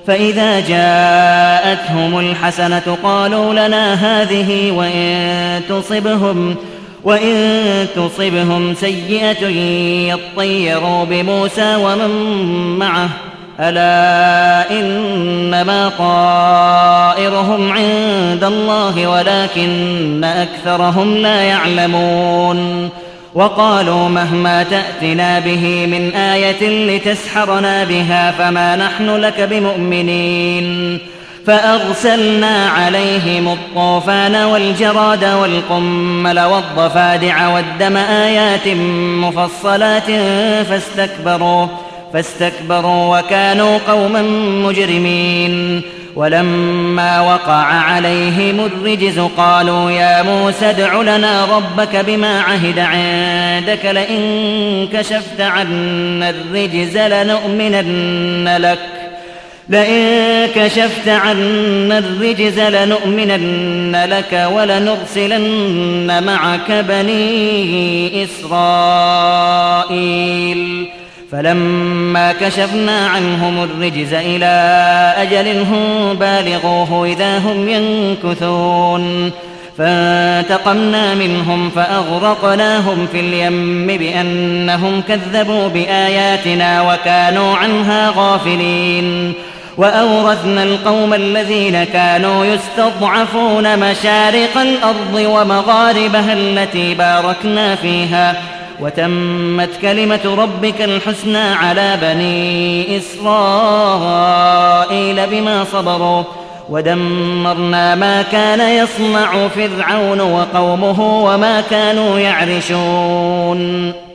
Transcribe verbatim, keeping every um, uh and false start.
فإذا جاءتهم الحسنة قالوا لنا هذه وإن تصبهم, وإن تصبهم سيئة يطيروا بموسى ومن معه ألا إنما طائرهم عند الله ولكن أكثرهم لا يعلمون. وقالوا مهما تأتنا به من آية لتسحرنا بها فما نحن لك بمؤمنين. فأرسلنا عليهم الطوفان والجراد والقمل والضفادع والدم آيات مفصلات فاستكبروا, فاستكبروا وكانوا قوما مجرمين. ولما وقع عليهم الرجز قالوا يا موسى ادع لنا ربك بما عهد عندك لئن كشفت عنا الرجز لنؤمنن لك لئن كشفت عنا الرجز لنؤمنن لك ولنرسلن معك بني إسرائيل. فلما كشفنا عنهم الرجز إلى أجل هم بالغوه إذا هم ينكثون. فانتقمنا منهم فأغرقناهم في اليم بأنهم كذبوا بآياتنا وكانوا عنها غافلين. وأورثنا القوم الذين كانوا يستضعفون مشارق الأرض ومغاربها التي باركنا فيها وتمت كلمة ربك الحسنى على بني إسرائيل بما صبروا ودمرنا ما كان يصنع فرعون وقومه وما كانوا يعرشون.